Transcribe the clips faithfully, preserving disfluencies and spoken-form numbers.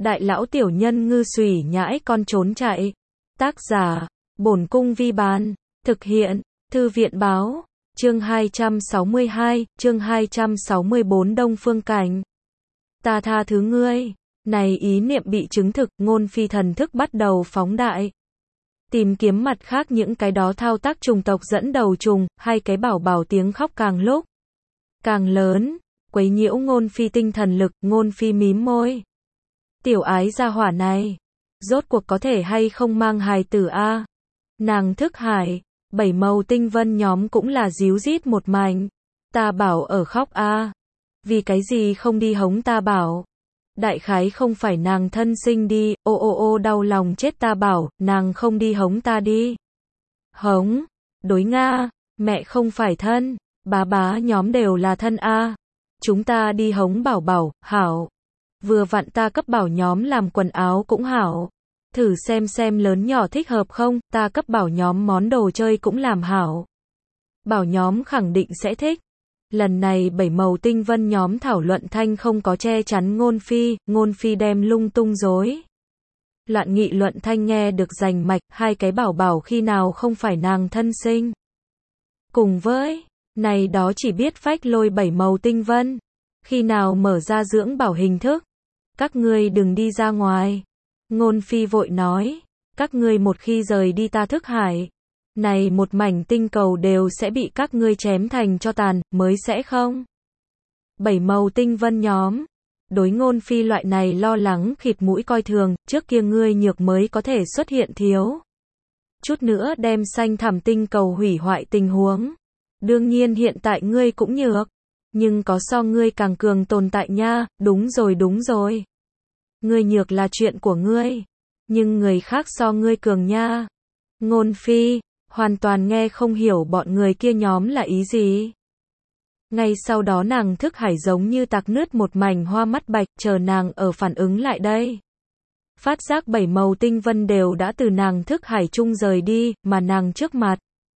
Đại lão tiểu nhân ngư xùy nhãi con trốn chạy. Tác giả, Bổn Cung Vi Bán. Thực hiện, Thư viện Báo. Chương hai trăm sáu mươi hai, chương hai trăm sáu mươi bốn Đông Phương Cảnh. Ta tha thứ ngươi. Này ý niệm bị chứng thực, Ngôn Phi thần thức bắt đầu phóng đại. Tìm kiếm mặt khác những cái đó thao tác trùng tộc dẫn đầu trùng, hay cái bảo bảo tiếng khóc càng lúc càng lớn, quấy nhiễu Ngôn Phi tinh thần lực. Ngôn Phi mím môi. Tiểu ái gia hỏa này, rốt cuộc có thể hay không mang hài tử a? Nàng thức hải, bảy màu tinh vân nhóm cũng là díu dít một mảnh. Ta bảo ở khóc a, vì cái gì không đi hống ta bảo? Đại khái không phải nàng thân sinh đi, ô ô ô đau lòng chết ta bảo, nàng không đi hống ta đi. Hống, đối Nga, mẹ không phải thân, bá bá nhóm đều là thân a. Chúng ta đi hống bảo bảo, hảo. Vừa vặn ta cấp bảo nhóm làm quần áo cũng hảo. Thử xem xem lớn nhỏ thích hợp không, ta cấp bảo nhóm món đồ chơi cũng làm hảo. Bảo nhóm khẳng định sẽ thích. Lần này bảy màu tinh vân nhóm thảo luận thanh không có che chắn Ngôn Phi, Ngôn Phi đem lung tung rối. Loạn nghị luận thanh nghe được rành mạch, hai cái bảo bảo khi nào không phải nàng thân sinh. Cùng với, này đó chỉ biết phách lôi bảy màu tinh vân. Khi nào mở ra dưỡng bảo hình thức. Các ngươi đừng đi ra ngoài. Ngôn Phi vội nói, các ngươi một khi rời đi ta thức hải, này một mảnh tinh cầu đều sẽ bị các ngươi chém thành cho tàn, mới sẽ không? Bảy màu tinh vân nhóm, đối Ngôn Phi loại này lo lắng khịt mũi coi thường, trước kia ngươi nhược mới có thể xuất hiện thiếu. Chút nữa đem xanh thẳm tinh cầu hủy hoại tình huống. Đương nhiên hiện tại ngươi cũng nhược, nhưng có so ngươi càng cường tồn tại nha, đúng rồi đúng rồi. Ngươi nhược là chuyện của ngươi, nhưng người khác so ngươi cường nha. Ngôn Phi, hoàn toàn nghe không hiểu bọn người kia nhóm là ý gì. Ngay sau đó nàng thức hải giống như tạc nứt một mảnh hoa mắt bạch, chờ nàng ở phản ứng lại đây. Phát giác bảy màu tinh vân đều đã từ nàng thức hải chung rời đi, mà nàng trước mặt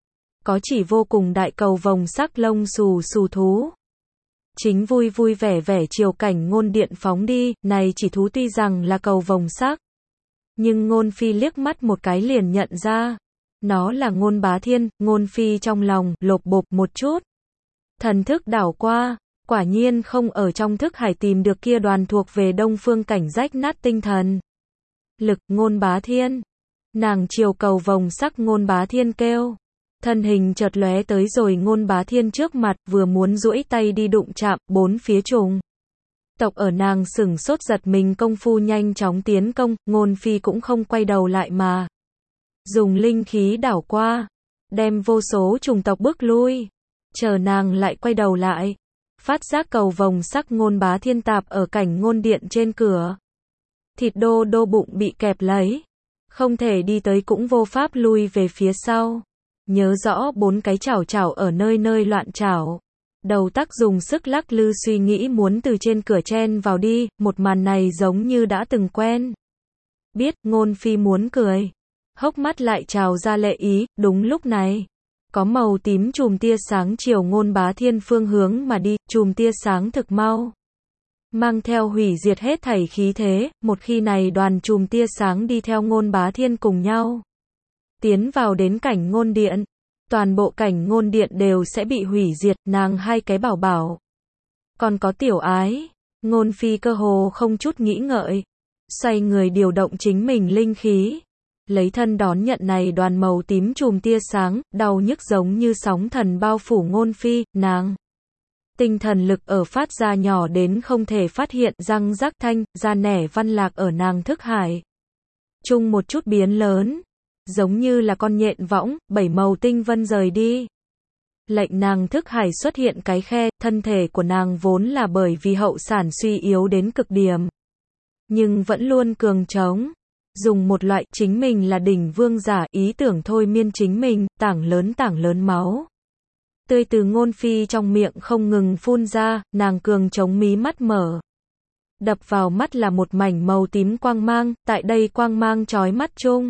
có chỉ vô cùng đại cầu vồng sắc lông xù xù thú. Chính vui vui vẻ vẻ chiều cảnh ngôn điện phóng đi, này chỉ thú tuy rằng là cầu vồng sắc. Nhưng Ngôn Phi liếc mắt một cái liền nhận ra. Nó là Ngôn Bá Thiên. Ngôn Phi trong lòng lộp bộp một chút. Thần thức đảo qua, quả nhiên không ở trong thức hải tìm được kia đoàn thuộc về Đông Phương Cảnh rách nát tinh thần lực. Ngôn Bá Thiên. Nàng chiều cầu vồng sắc Ngôn Bá Thiên kêu. Thân hình chợt lóe tới rồi Ngôn Bá Thiên trước mặt, vừa muốn duỗi tay đi đụng chạm, bốn phía trùng tộc ở nàng sửng sốt giật mình công phu nhanh chóng tiến công. Ngôn Phi cũng không quay đầu lại mà dùng linh khí đảo qua, đem vô số trùng tộc bước lui. Chờ nàng lại quay đầu lại, phát giác cầu vồng sắc Ngôn Bá Thiên tạp ở cảnh ngôn điện trên cửa. Thịt đô đô bụng bị kẹp lấy, không thể đi tới cũng vô pháp lui về phía sau. Nhớ rõ bốn cái chảo chảo ở nơi nơi loạn chảo. Đầu tắc dùng sức lắc lư suy nghĩ muốn từ trên cửa chen vào đi, một màn này giống như đã từng quen. Biết, Ngôn Phi muốn cười. Hốc mắt lại trào ra lệ ý, đúng lúc này. Có màu tím chùm tia sáng chiều Ngôn Bá Thiên phương hướng mà đi, chùm tia sáng thực mau. Mang theo hủy diệt hết thảy khí thế, một khi này đoàn chùm tia sáng đi theo Ngôn Bá Thiên cùng nhau. Tiến vào đến cảnh ngôn điện. Toàn bộ cảnh ngôn điện đều sẽ bị hủy diệt, nàng hai cái bảo bảo. Còn có tiểu ái. Ngôn Phi cơ hồ không chút nghĩ ngợi. Xoay người điều động chính mình linh khí. Lấy thân đón nhận này đoàn màu tím chùm tia sáng, đau nhức giống như sóng thần bao phủ Ngôn Phi, nàng. Tinh thần lực ở phát ra nhỏ đến không thể phát hiện, răng rắc thanh, da nẻ văn lạc ở nàng thức hải. Chung một chút biến lớn. Giống như là con nhện võng, bảy màu tinh vân rời đi. Lệnh nàng thức hải xuất hiện cái khe, thân thể của nàng vốn là bởi vì hậu sản suy yếu đến cực điểm. Nhưng vẫn luôn cường trống. Dùng một loại chính mình là đỉnh vương giả ý tưởng thôi miên chính mình, tảng lớn tảng lớn máu. Tươi từ Ngôn Phi trong miệng không ngừng phun ra, nàng cường trống mí mắt mở. Đập vào mắt là một mảnh màu tím quang mang, tại đây quang mang chói mắt chung.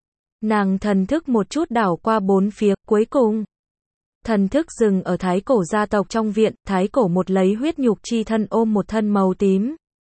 Nàng thần thức một chút đảo qua bốn phía, cuối cùng. Thần thức dừng ở thái cổ gia tộc trong viện, thái cổ một lấy huyết nhục chi thân ôm một thân màu tím.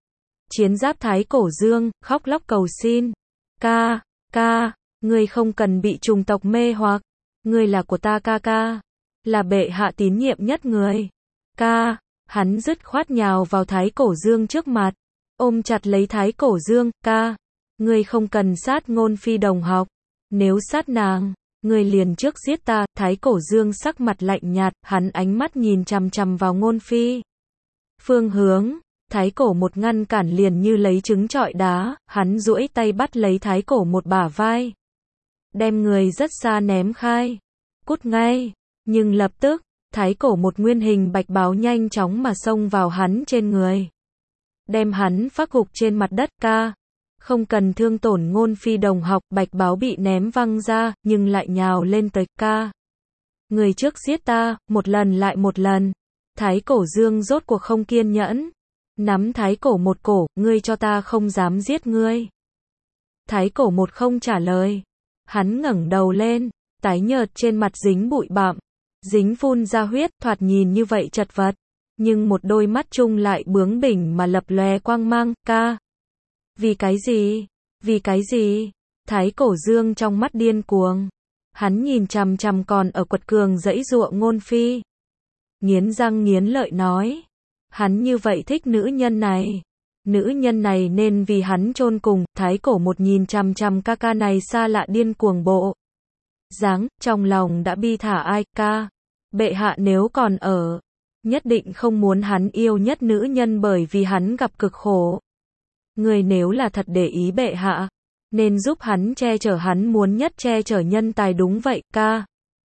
Chiến giáp Thái Cổ Dương, khóc lóc cầu xin. Ca, ca, ngươi không cần bị chủng tộc mê hoặc. Ngươi là của ta ca ca. Là bệ hạ tín nhiệm nhất người. Ca, hắn dứt khoát nhào vào Thái Cổ Dương trước mặt. Ôm chặt lấy Thái Cổ Dương, ca. Ngươi không cần sát Ngôn Phi đồng học. Nếu sát nàng, ngươi liền trước giết ta. Thái Cổ Dương sắc mặt lạnh nhạt, hắn ánh mắt nhìn chằm chằm vào Ngôn Phi. Phương hướng, Thái Cổ một ngăn cản liền như lấy trứng trọi đá, hắn duỗi tay bắt lấy Thái Cổ một bả vai. Đem người rất xa ném khai. Cút ngay. Nhưng lập tức, Thái Cổ một nguyên hình bạch báo nhanh chóng mà xông vào hắn trên người. Đem hắn phác gục trên mặt đất. Ca. Không cần thương tổn Ngôn Phi đồng học, bạch báo bị ném văng ra, nhưng lại nhào lên tới. Ca. Người trước giết ta, một lần lại một lần. Thái Cổ Dương rốt cuộc không kiên nhẫn. Nắm Thái Cổ một cổ, ngươi cho ta không dám giết ngươi. Thái Cổ một không trả lời. Hắn ngẩng đầu lên, tái nhợt trên mặt dính bụi bặm, dính phun ra huyết, thoạt nhìn như vậy chật vật. Nhưng một đôi mắt chung lại bướng bỉnh mà lập lòe quang mang. Ca. Vì cái gì? Vì cái gì? Thái Cổ Dương trong mắt điên cuồng. Hắn nhìn chằm chằm còn ở quật cường giãy giụa Ngôn Phi. Nghiến răng nghiến lợi nói. Hắn như vậy thích nữ nhân này. Nữ nhân này nên vì hắn chôn cùng. Thái Cổ một nhìn chằm chằm ca ca này xa lạ điên cuồng bộ dáng, trong lòng đã bi thả ai. Ca. Bệ hạ nếu còn ở, nhất định không muốn hắn yêu nhất nữ nhân bởi vì hắn gặp cực khổ. Người nếu là thật để ý bệ hạ, nên giúp hắn che chở hắn muốn nhất che chở nhân tài đúng vậy. Ca.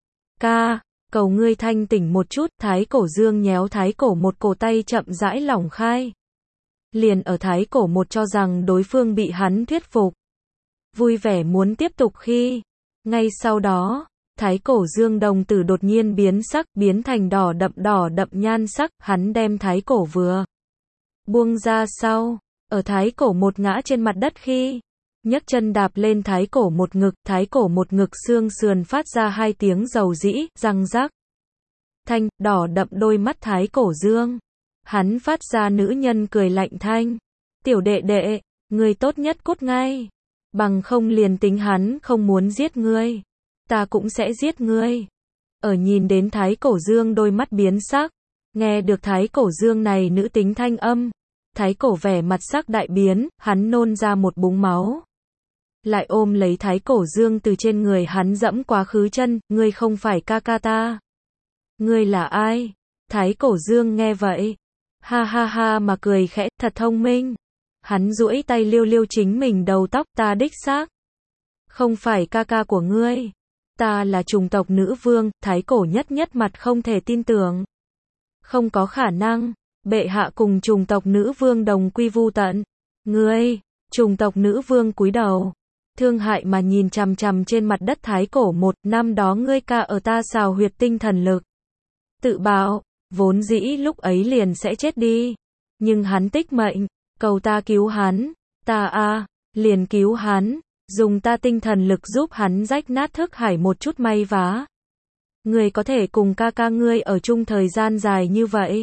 Ca. Cầu ngươi thanh tỉnh một chút. Thái Cổ Dương nhéo Thái Cổ một cổ tay chậm rãi lỏng khai. Liền ở Thái Cổ một cho rằng đối phương bị hắn thuyết phục, vui vẻ muốn tiếp tục khi, ngay sau đó, Thái Cổ Dương đồng tử đột nhiên biến sắc, biến thành đỏ đậm đỏ đậm nhan sắc, hắn đem Thái Cổ vừa buông ra sau, ở Thái Cổ một ngã trên mặt đất khi, nhấc chân đạp lên Thái Cổ một ngực, Thái Cổ một ngực xương sườn phát ra hai tiếng dầu dĩ, răng rắc. Thanh, đỏ đậm đôi mắt Thái Cổ Dương. Hắn phát ra nữ nhân cười lạnh thanh. Tiểu đệ đệ, ngươi tốt nhất cút ngay. Bằng không liền tính hắn không muốn giết ngươi. Ta cũng sẽ giết ngươi. Ở nhìn đến Thái Cổ Dương đôi mắt biến sắc. Nghe được Thái Cổ Dương này nữ tính thanh âm. Thái Cổ vẻ mặt sắc đại biến, hắn nôn ra một búng máu. Lại ôm lấy Thái Cổ Dương từ trên người hắn dẫm quá khứ chân, ngươi không phải ca ca ta. Ngươi là ai? Thái Cổ Dương nghe vậy. Ha ha ha mà cười khẽ, thật thông minh. Hắn duỗi tay liêu liêu chính mình đầu tóc, ta đích xác. Không phải ca ca của ngươi. Ta là chủng tộc nữ vương. Thái Cổ nhất nhất mặt không thể tin tưởng. Không có khả năng. Bệ hạ cùng chủng tộc nữ vương đồng quy vu tận. Ngươi, chủng tộc nữ vương cúi đầu. Thương hại mà nhìn chằm chằm trên mặt đất Thái Cổ một, năm đó ngươi ca ở ta xào huyệt tinh thần lực. Tự bạo, vốn dĩ lúc ấy liền sẽ chết đi. Nhưng hắn tích mệnh, cầu ta cứu hắn. Ta a, liền cứu hắn, dùng ta tinh thần lực giúp hắn rách nát thức hải một chút may vá. Ngươi có thể cùng ca ca ngươi ở chung thời gian dài như vậy.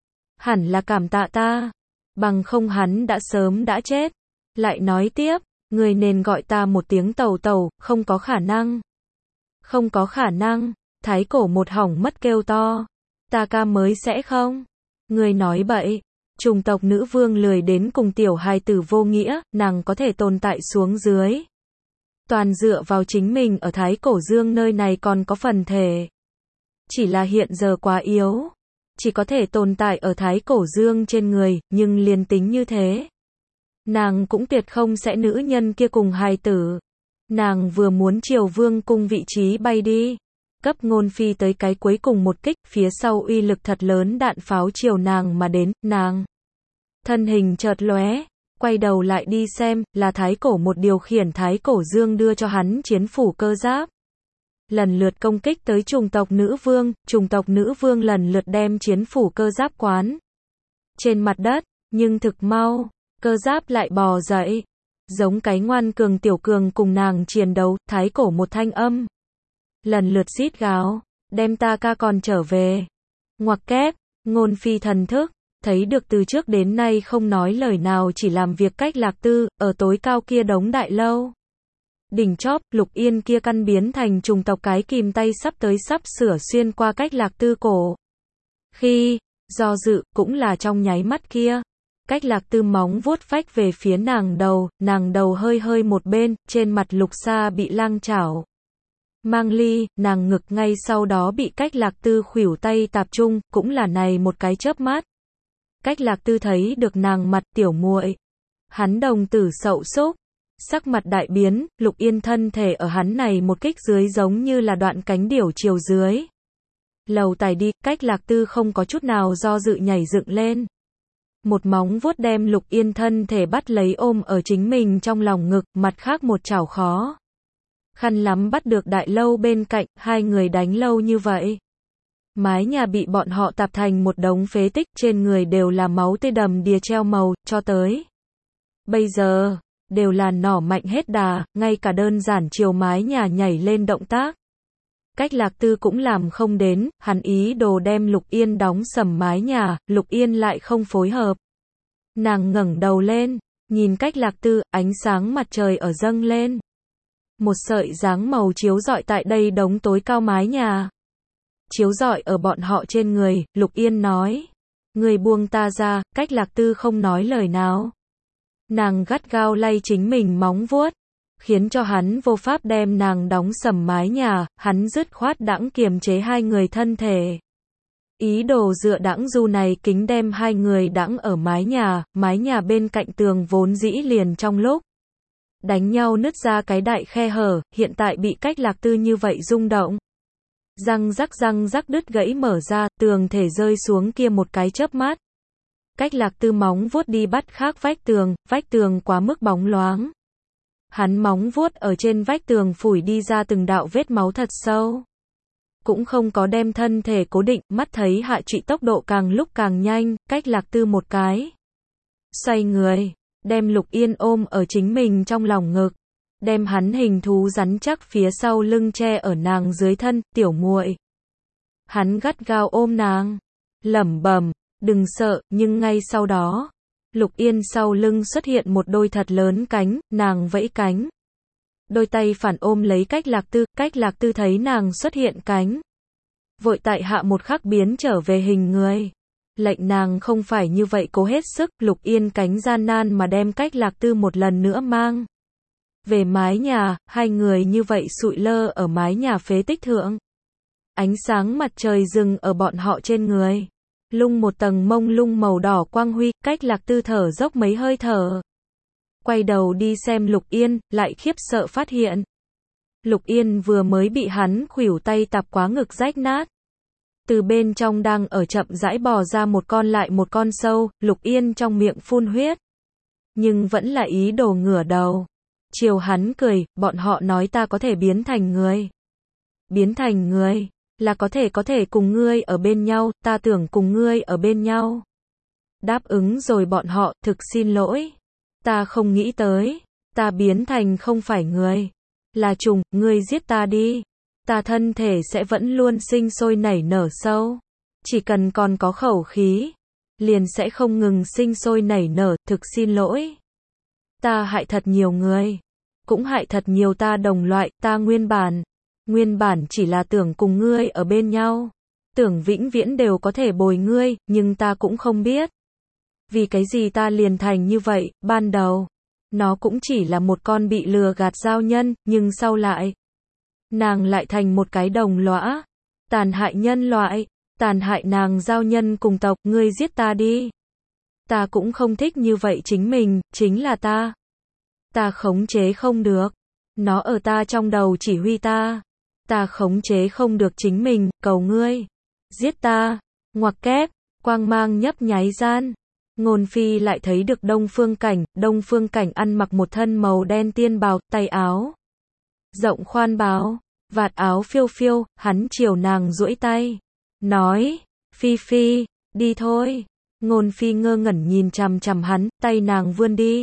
Hẳn là cảm tạ ta. Bằng không hắn đã sớm đã chết. Lại nói tiếp, ngươi nên gọi ta một tiếng tàu tàu, không có khả năng. Không có khả năng. Thái Cổ một hỏng mất kêu to. Ta ca mới sẽ không. Ngươi nói bậy. Chủng tộc nữ vương lười đến cùng tiểu hài tử vô nghĩa, nàng có thể tồn tại xuống dưới. Toàn dựa vào chính mình ở Thái Cổ Dương nơi này còn có phần thể. Chỉ là hiện giờ quá yếu. Chỉ có thể tồn tại ở Thái Cổ Dương trên người, nhưng liền tính như thế. Nàng cũng tuyệt không sẽ nữ nhân kia cùng hài tử. Nàng vừa muốn chiều vương cung vị trí bay đi. Cấp Ngôn Phi tới cái cuối cùng một kích, phía sau uy lực thật lớn đạn pháo chiều nàng mà đến, nàng. Thân hình chợt lóe, quay đầu lại đi xem, là Thái Cổ một điều khiển Thái Cổ Dương đưa cho hắn chiến phủ cơ giáp. Lần lượt công kích tới chủng tộc nữ vương, chủng tộc nữ vương lần lượt đem chiến phủ cơ giáp quán trên mặt đất, nhưng thực mau, cơ giáp lại bò dậy. Giống cái ngoan cường tiểu cường cùng nàng chiến đấu, Thái Cổ một thanh âm. Lần lượt xít gào, đem ta ca còn trở về. Ngoặc kép, Ngôn Phi thần thức, thấy được từ trước đến nay không nói lời nào chỉ làm việc Cách Lạc Tư, ở tối cao kia đống đại lâu. Đỉnh chóp, Lục Yên kia căn biến thành trùng tộc cái kìm tay sắp tới sắp sửa xuyên qua Cách Lạc Tư cổ. Khi, do dự, cũng là trong nháy mắt kia. Cách Lạc Tư móng vuốt phách về phía nàng đầu, nàng đầu hơi hơi một bên, trên mặt Lục Sa bị lang chảo mang ly, nàng ngực ngay sau đó bị Cách Lạc Tư khuỷu tay tạp trung, cũng là này một cái chớp mắt. Cách Lạc Tư thấy được nàng mặt tiểu muội, hắn đồng tử sậu súc, sắc mặt đại biến, Lục Yên thân thể ở hắn này một kích dưới giống như là đoạn cánh điểu chiều dưới. Lầu tài đi, Cách Lạc Tư không có chút nào do dự nhảy dựng lên. Một móng vuốt đem Lục Yên thân thể bắt lấy ôm ở chính mình trong lòng ngực, mặt khác một chảo khó khăn lắm bắt được đại lâu bên cạnh, hai người đánh lâu như vậy. Mái nhà bị bọn họ tạp thành một đống phế tích, trên người đều là máu tươi đầm đìa treo màu, cho tới bây giờ, đều là nỏ mạnh hết đà, ngay cả đơn giản chiều mái nhà nhảy lên động tác. Cách Lạc Tư cũng làm không đến, hắn ý đồ đem Lục Yên đóng sầm mái nhà, Lục Yên lại không phối hợp. Nàng ngẩng đầu lên, nhìn Cách Lạc Tư, ánh sáng mặt trời ở dâng lên. Một sợi dáng màu chiếu rọi tại đây đống tối cao mái nhà. Chiếu rọi ở bọn họ trên người, Lục Yên nói. Người buông ta ra, Cách Lạc Tư không nói lời nào. Nàng gắt gao lay chính mình móng vuốt, khiến cho hắn vô pháp đem nàng đóng sầm mái nhà, hắn dứt khoát đãng kiềm chế hai người thân thể. Ý đồ dựa đãng du này kính đem hai người đãng ở mái nhà, mái nhà bên cạnh tường vốn dĩ liền trong lúc đánh nhau nứt ra cái đại khe hở, hiện tại bị Cách Lạc Tư như vậy rung động. Răng rắc răng rắc đứt gãy mở ra, tường thể rơi xuống kia một cái chớp mắt. Cách Lạc Tư móng vuốt đi bắt khác vách tường, vách tường quá mức bóng loáng. Hắn móng vuốt ở trên vách tường phủi đi ra từng đạo vết máu thật sâu. Cũng không có đem thân thể cố định, mắt thấy Hạ Trụy tốc độ càng lúc càng nhanh, Cách Lạc Tư một cái xoay người, đem Lục Yên ôm ở chính mình trong lòng ngực, đem hắn hình thú rắn chắc phía sau lưng che ở nàng dưới thân, tiểu muội. Hắn gắt gao ôm nàng, lẩm bẩm, đừng sợ, nhưng ngay sau đó, Lục Yên sau lưng xuất hiện một đôi thật lớn cánh, nàng vẫy cánh. Đôi tay phản ôm lấy Cách Lạc Tư, Cách Lạc Tư thấy nàng xuất hiện cánh. Vội tại hạ một khắc biến trở về hình người. Lệnh nàng không phải như vậy cố hết sức, Lục Yên cánh gian nan mà đem Cách Lạc Tư một lần nữa mang về mái nhà, hai người như vậy sụi lơ ở mái nhà phế tích thượng. Ánh sáng mặt trời dừng ở bọn họ trên người. Lung một tầng mông lung màu đỏ quang huy, Cách Lạc Tư thở dốc mấy hơi thở. Quay đầu đi xem Lục Yên, lại khiếp sợ phát hiện. Lục Yên vừa mới bị hắn khuỷu tay tạp quá ngực rách nát. Từ bên trong đang ở chậm rãi bò ra một con lại một con sâu, Lục Yên trong miệng phun huyết. Nhưng vẫn là ý đồ ngửa đầu. Chiều hắn cười, bọn họ nói ta có thể biến thành người. Biến thành người, là có thể có thể cùng ngươi ở bên nhau, ta tưởng cùng ngươi ở bên nhau. Đáp ứng rồi bọn họ, thực xin lỗi. Ta không nghĩ tới, ta biến thành không phải người. Là trùng, ngươi giết ta đi. Ta thân thể sẽ vẫn luôn sinh sôi nảy nở sâu. Chỉ cần còn có khẩu khí, liền sẽ không ngừng sinh sôi nảy nở, thực xin lỗi. Ta hại thật nhiều người, cũng hại thật nhiều ta đồng loại, ta nguyên bản. Nguyên bản chỉ là tưởng cùng ngươi ở bên nhau. Tưởng vĩnh viễn đều có thể bồi ngươi, nhưng ta cũng không biết. Vì cái gì ta liền thành như vậy, ban đầu. Nó cũng chỉ là một con bị lừa gạt giao nhân, nhưng sau lại. Nàng lại thành một cái đồng lõa. Tàn hại nhân loại. Tàn hại nàng giao nhân cùng tộc, ngươi giết ta đi. Ta cũng không thích như vậy chính mình, chính là ta. Ta khống chế không được. Nó ở ta trong đầu chỉ huy ta. Ta khống chế không được chính mình, cầu ngươi. Giết ta. Ngoặc kép, quang mang nhấp nháy gian. Ngôn Phi lại thấy được Đông Phương Cảnh, Đông Phương Cảnh ăn mặc một thân màu đen tiên bào, tay áo rộng khoan báo, vạt áo phiêu phiêu, hắn chiều nàng duỗi tay, nói, Phi Phi, đi thôi. Ngôn Phi ngơ ngẩn nhìn chằm chằm hắn, tay nàng vươn đi.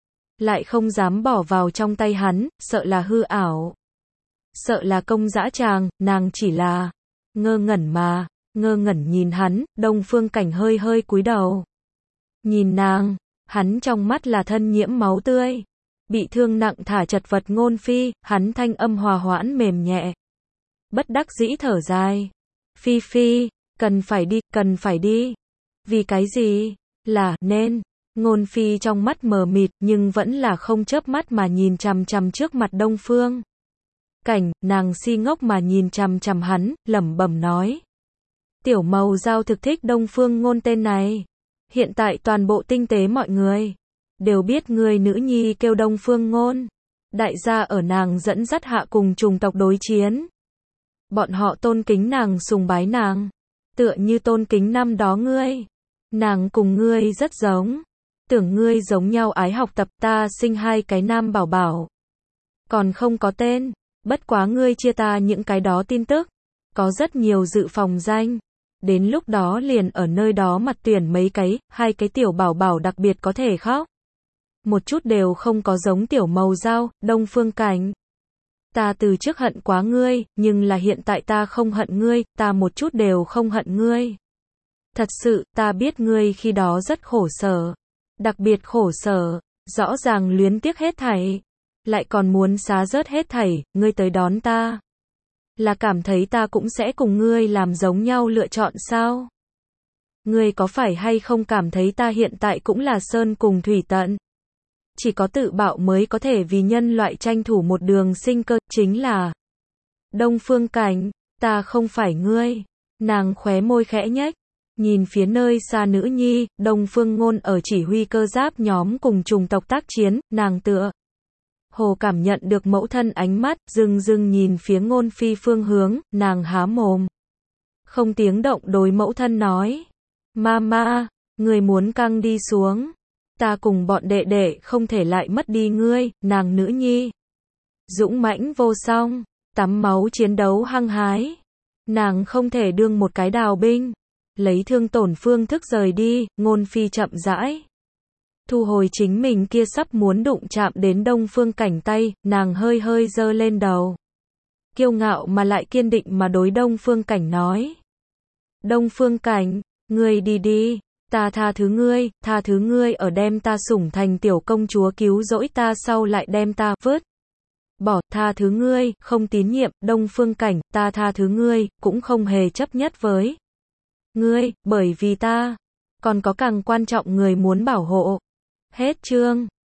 Lại không dám bỏ vào trong tay hắn, sợ là hư ảo. Sợ là công dã tràng, nàng chỉ là ngơ ngẩn mà ngơ ngẩn nhìn hắn, Đông Phương Cảnh hơi hơi cúi đầu. Nhìn nàng, hắn trong mắt là thân nhiễm máu tươi. Bị thương nặng thả chật vật Ngôn Phi, hắn thanh âm hòa hoãn mềm nhẹ. Bất đắc dĩ thở dài. Phi Phi, cần phải đi, cần phải đi. Vì cái gì? Là, nên. Ngôn Phi trong mắt mờ mịt, nhưng vẫn là không chớp mắt mà nhìn chằm chằm trước mặt Đông Phương Cảnh, nàng si ngốc mà nhìn chằm chằm hắn, lẩm bẩm nói. Tiểu Mầu Dao thực thích Đông Phương Ngôn tên này. Hiện tại toàn bộ tinh tế mọi người đều biết người nữ nhi kêu Đông Phương Ngôn. Đại gia ở nàng dẫn dắt hạ cùng chủng tộc đối chiến. Bọn họ tôn kính nàng, sùng bái nàng. Tựa như tôn kính năm đó ngươi. Nàng cùng ngươi rất giống. Tưởng ngươi giống nhau ái học tập, ta sinh hai cái nam bảo bảo. Còn không có tên. Bất quá ngươi chia ta những cái đó tin tức. Có rất nhiều dự phòng danh. Đến lúc đó liền ở nơi đó mặt tuyển mấy cái, hai cái tiểu bảo bảo đặc biệt có thể khóc. Một chút đều không có giống Tiểu Mầu Dao, Đông Phương Cảnh. Ta từ trước hận quá ngươi, nhưng là hiện tại ta không hận ngươi, ta một chút đều không hận ngươi. Thật sự, ta biết ngươi khi đó rất khổ sở. Đặc biệt khổ sở, rõ ràng luyến tiếc hết thảy. Lại còn muốn xá rớt hết thảy, ngươi tới đón ta. Là cảm thấy ta cũng sẽ cùng ngươi làm giống nhau lựa chọn sao? Ngươi có phải hay không cảm thấy ta hiện tại cũng là sơn cùng thủy tận? Chỉ có tự bạo mới có thể vì nhân loại tranh thủ một đường sinh cơ, chính là Đông Phương Cảnh, ta không phải ngươi. Nàng khóe môi khẽ nhếch, nhìn phía nơi xa nữ nhi, Đông Phương Ngôn ở chỉ huy cơ giáp nhóm cùng chủng tộc tác chiến, nàng tựa hồ cảm nhận được mẫu thân ánh mắt, dưng dưng nhìn phía Ngôn Phi phương hướng, nàng há mồm. Không tiếng động đối mẫu thân nói. Mama, người muốn căng đi xuống. Ta cùng bọn đệ đệ không thể lại mất đi ngươi, nàng nữ nhi. Dũng mãnh vô song, tắm máu chiến đấu hăng hái. Nàng không thể đương một cái đào binh. Lấy thương tổn phương thức rời đi, Ngôn Phi chậm rãi thu hồi chính mình kia sắp muốn đụng chạm đến Đông Phương Cảnh tay, nàng hơi hơi giơ lên đầu. Kiêu ngạo mà lại kiên định mà đối Đông Phương Cảnh nói. Đông Phương Cảnh, ngươi đi đi, ta tha thứ ngươi, tha thứ ngươi ở đem ta sủng thành tiểu công chúa cứu rỗi ta sau lại đem ta vứt bỏ, tha thứ ngươi, không tín nhiệm, Đông Phương Cảnh, ta tha thứ ngươi, cũng không hề chấp nhất với ngươi, bởi vì ta còn có càng quan trọng người muốn bảo hộ. Hết chương.